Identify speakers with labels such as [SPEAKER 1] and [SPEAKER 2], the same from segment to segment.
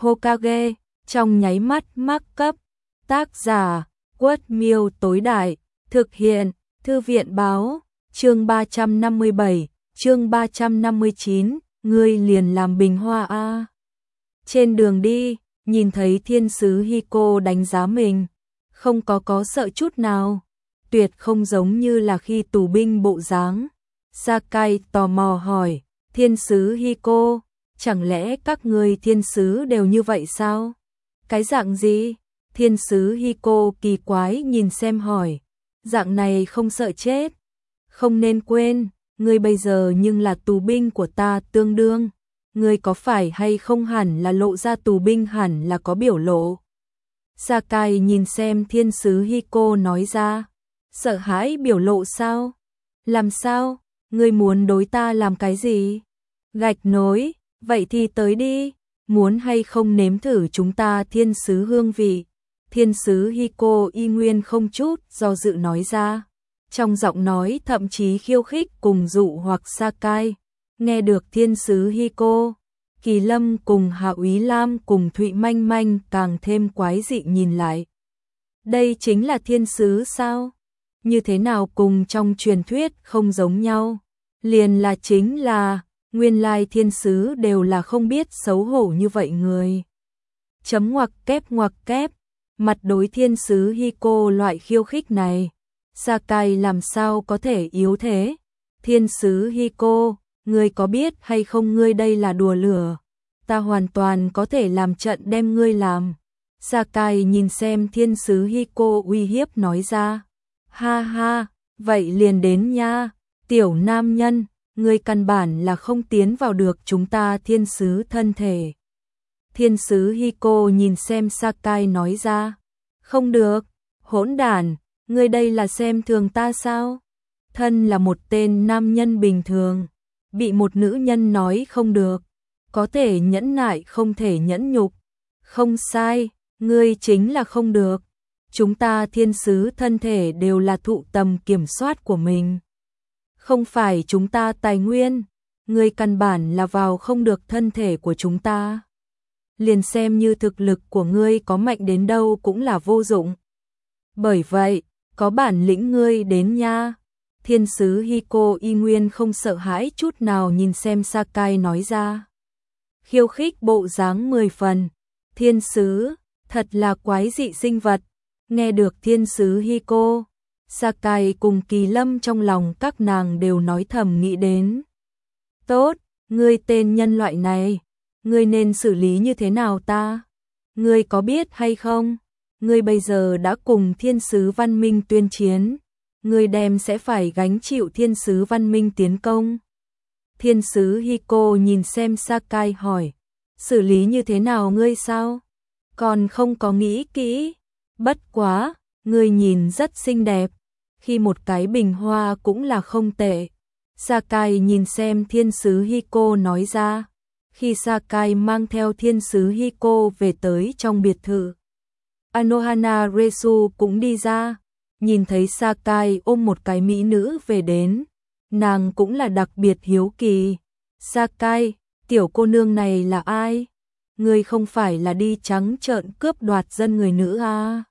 [SPEAKER 1] Hokage, trong nháy mắt mắc cấp. Tác giả, Quất Miêu tối đại, thực hiện, Thư viện báo, chương 357, chương 359, ngươi liền làm bình hoa a. Trên đường đi, nhìn thấy thiên sứ Hiko đánh giá mình, không có sợ chút nào, tuyệt không giống như là khi tù binh bộ dáng. Sakai tò mò hỏi, thiên sứ Hiko, chẳng lẽ các ngươi thiên sứ đều như vậy sao? Cái dạng gì? Thiên sứ Hiko kỳ quái nhìn xem hỏi, dạng này không sợ chết. Không nên quên, ngươi bây giờ nhưng là tù binh của ta tương đương. Ngươi có phải hay không hẳn là lộ ra tù binh hẳn là có biểu lộ. Sakai nhìn xem thiên sứ Hiko nói ra, sợ hãi biểu lộ sao? Làm sao? Ngươi muốn đối ta làm cái gì? Gạch nối, vậy thì tới đi, muốn hay không nếm thử chúng ta thiên sứ hương vị? Thiên sứ Hiko y nguyên không chút do dự nói ra, trong giọng nói thậm chí khiêu khích cùng dụ hoặc Sakai. Nghe được thiên sứ Hiko, Kỳ Lâm cùng Hạ Úy Lam cùng Thụy Manh Manh càng thêm quái dị nhìn lại. Đây chính là thiên sứ sao? Như thế nào cùng trong truyền thuyết không giống nhau? Liền là chính là, nguyên lai thiên sứ đều là không biết xấu hổ như vậy người. Chấm ngoặc kép, mặt đối thiên sứ Hiko loại khiêu khích này, Sakai làm sao có thể yếu thế? Thiên sứ Hiko, ngươi có biết hay không ngươi đây là đùa lửa? Ta hoàn toàn có thể làm trận đem ngươi làm. Sakai nhìn xem thiên sứ Hiko uy hiếp nói ra. Ha ha, vậy liền đến nha, tiểu nam nhân, ngươi căn bản là không tiến vào được chúng ta thiên sứ thân thể. Thiên sứ Hiko nhìn xem Sakai nói ra. Không được, hỗn đản, ngươi đây là xem thường ta sao? Thân là một tên nam nhân bình thường, bị một nữ nhân nói không được, có thể nhẫn nại không thể nhẫn nhục. Không sai, ngươi chính là không được. Chúng ta thiên sứ thân thể đều là thụ tầm kiểm soát của mình. Không phải chúng ta tài nguyên, ngươi căn bản là vào không được thân thể của chúng ta. Liền xem như thực lực của ngươi có mạnh đến đâu cũng là vô dụng. Bởi vậy, có bản lĩnh ngươi đến nha. Thiên sứ Hiko y nguyên không sợ hãi chút nào nhìn xem Sakai nói ra. Khiêu khích bộ dáng 10 phần. Thiên sứ, thật là quái dị sinh vật. Nghe được thiên sứ Hiko, Sakai cùng Kỳ Lâm trong lòng các nàng đều nói thầm nghĩ đến. Tốt, ngươi tên nhân loại này, ngươi nên xử lý như thế nào ta? Ngươi có biết hay không? Ngươi bây giờ đã cùng thiên sứ văn minh tuyên chiến. Ngươi đem sẽ phải gánh chịu thiên sứ văn minh tiến công. Thiên sứ Hiko nhìn xem Sakai hỏi, xử lý như thế nào ngươi sao? Còn không có nghĩ kỹ. Bất quá, ngươi nhìn rất xinh đẹp. Khi một cái bình hoa cũng là không tệ. Sakai nhìn xem thiên sứ Hiko nói ra. Khi Sakai mang theo thiên sứ Hiko về tới trong biệt thự, Anohana Resu cũng đi ra. Nhìn thấy Sakai ôm một cái mỹ nữ về đến, nàng cũng là đặc biệt hiếu kỳ. Sakai, tiểu cô nương này là ai? Ngươi không phải là đi trắng trợn cướp đoạt dân người nữ à?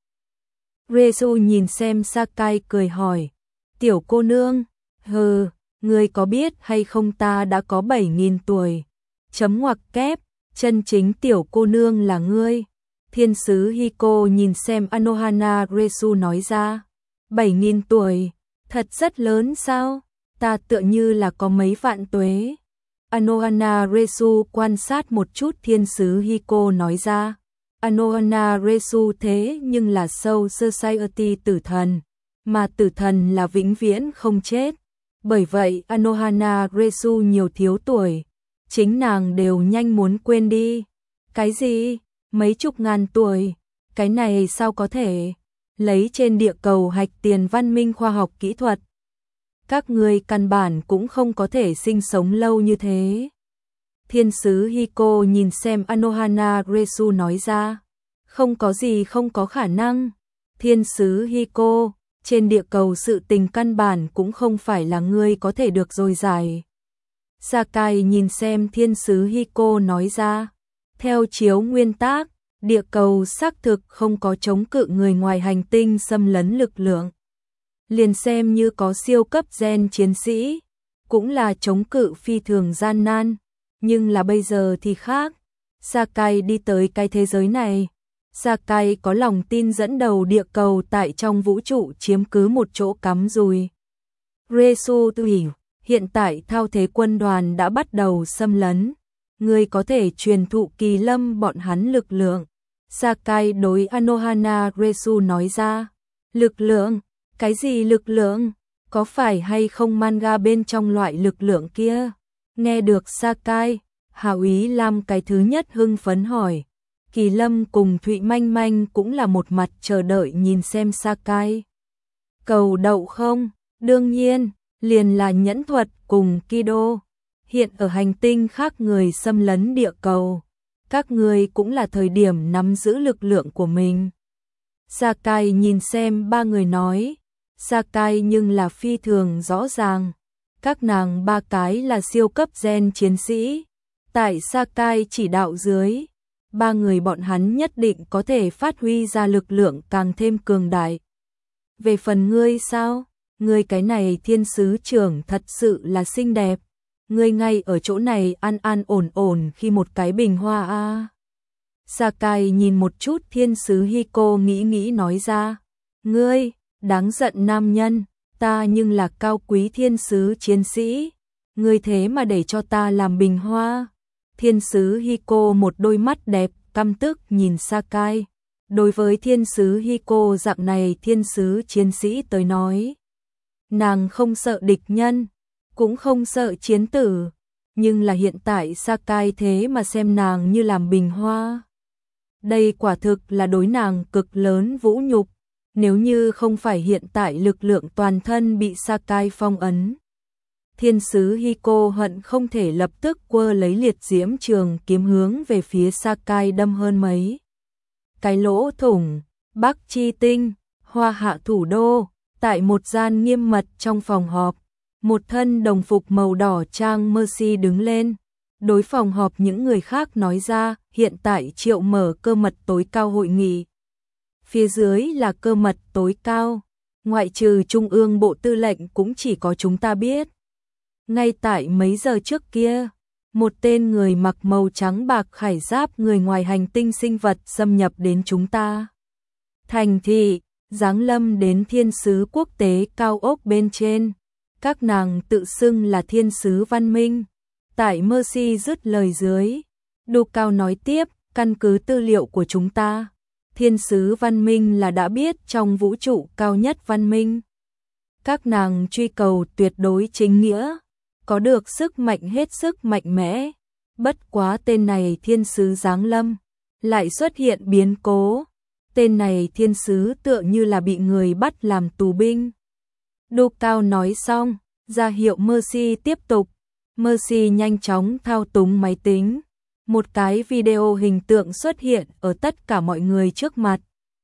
[SPEAKER 1] Resu nhìn xem Sakai cười hỏi. Tiểu cô nương, hừ, ngươi có biết hay không ta đã có 7.000 tuổi. Chấm ngoặc kép, chân chính tiểu cô nương là ngươi. Thiên sứ Hiko nhìn xem Anohana Resu nói ra. 7.000 tuổi, thật rất lớn sao? Ta tựa như là có mấy vạn tuế. Anohana Resu quan sát một chút thiên sứ Hiko nói ra. Anohana Resu thế nhưng là Soul Society tử thần, mà tử thần là vĩnh viễn không chết. Bởi vậy Anohana Resu nhiều thiếu tuổi, chính nàng đều nhanh muốn quên đi. Cái gì? Mấy chục ngàn tuổi? Cái này sao có thể? Lấy trên địa cầu hạch tiền văn minh khoa học kỹ thuật, các ngươi căn bản cũng không có thể sinh sống lâu như thế. Thiên sứ Hiko nhìn xem Anohana Resu nói ra. Không có gì không có khả năng. Thiên sứ Hiko, trên địa cầu sự tình căn bản cũng không phải là ngươi có thể được dồi dào. Sakai nhìn xem thiên sứ Hiko nói ra. Theo chiếu nguyên tắc, địa cầu xác thực không có chống cự người ngoài hành tinh xâm lấn lực lượng. Liền xem như có siêu cấp gen chiến sĩ, cũng là chống cự phi thường gian nan, nhưng là bây giờ thì khác. Sakai đi tới cái thế giới này, Sakai có lòng tin dẫn đầu địa cầu tại trong vũ trụ chiếm cứ một chỗ cắm rùi. Resu tự hiểu, hiện tại thao thế quân đoàn đã bắt đầu xâm lấn, người có thể truyền thụ Kỳ Lâm bọn hắn lực lượng. Sakai đối Anohana Resu nói ra, lực lượng, cái gì lực lượng, có phải hay không manga bên trong loại lực lượng kia? Nghe được Sakai, Hào Ý Lam cái thứ nhất hưng phấn hỏi. Kỳ Lâm cùng Thụy Manh Manh cũng là một mặt chờ đợi nhìn xem Sakai. Cầu đậu không? Đương nhiên, liền là nhẫn thuật cùng Kido. Hiện ở hành tinh khác người xâm lấn địa cầu, các người cũng là thời điểm nắm giữ lực lượng của mình. Sakai nhìn xem ba người nói, Sakai nhưng là phi thường rõ ràng, các nàng ba cái là siêu cấp gen chiến sĩ, tại Sakai chỉ đạo dưới, ba người bọn hắn nhất định có thể phát huy ra lực lượng càng thêm cường đại. Về phần ngươi sao? Ngươi cái này thiên sứ trưởng thật sự là xinh đẹp. Ngươi ngay ở chỗ này an an ổn ổn khi một cái bình hoa a. Sakai nhìn một chút thiên sứ Hiko nghĩ nói ra. Ngươi, đáng giận nam nhân, ta nhưng là cao quý thiên sứ chiến sĩ. Ngươi thế mà để cho ta làm bình hoa. Thiên sứ Hiko một đôi mắt đẹp, căm tức nhìn Sakai. Đối với thiên sứ Hiko dạng này thiên sứ chiến sĩ tới nói, nàng không sợ địch nhân, cũng không sợ chiến tử, nhưng là hiện tại Sakai thế mà xem nàng như làm bình hoa. Đây quả thực là đối nàng cực lớn vũ nhục, nếu như không phải hiện tại lực lượng toàn thân bị Sakai phong ấn. Thiên sứ Hiko hận không thể lập tức quơ lấy liệt diễm trường kiếm hướng về phía Sakai đâm hơn mấy cái lỗ thủng. Bắc Chi Tinh, Hoa Hạ thủ đô, tại một gian nghiêm mật trong phòng họp, một thân đồng phục màu đỏ trang Mercy đứng lên, đối phòng họp những người khác nói ra, hiện tại triệu mở cơ mật tối cao hội nghị. Phía dưới là cơ mật tối cao, ngoại trừ Trung ương Bộ Tư lệnh cũng chỉ có chúng ta biết. Ngay tại mấy giờ trước kia, một tên người mặc màu trắng bạc khải giáp người ngoài hành tinh sinh vật xâm nhập đến chúng ta. Thành thị, giáng lâm đến thiên sứ quốc tế cao ốc bên trên. Các nàng tự xưng là thiên sứ văn minh. Tại Mercy dứt lời dưới, Đô Cao nói tiếp, căn cứ tư liệu của chúng ta, thiên sứ văn minh là đã biết trong vũ trụ cao nhất văn minh. Các nàng truy cầu tuyệt đối chính nghĩa, có được sức mạnh hết sức mạnh mẽ. Bất quá tên này thiên sứ giáng lâm, lại xuất hiện biến cố. Tên này thiên sứ tựa như là bị người bắt làm tù binh. Đô Cao nói xong, ra hiệu Mercy tiếp tục. Mercy nhanh chóng thao túng máy tính. Một cái video hình tượng xuất hiện ở tất cả mọi người trước mặt.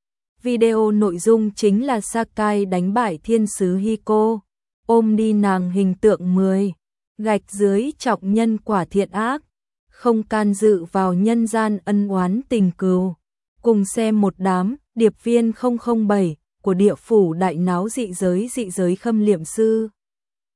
[SPEAKER 1] Video nội dung chính là Sakai đánh bại thiên sứ Hiko, ôm đi nàng hình tượng 10, gạch dưới trọng nhân quả thiện ác, không can dự vào nhân gian ân oán tình cừu. Cùng xem một đám điệp viên 007 của địa phủ đại náo dị giới khâm liệm sư.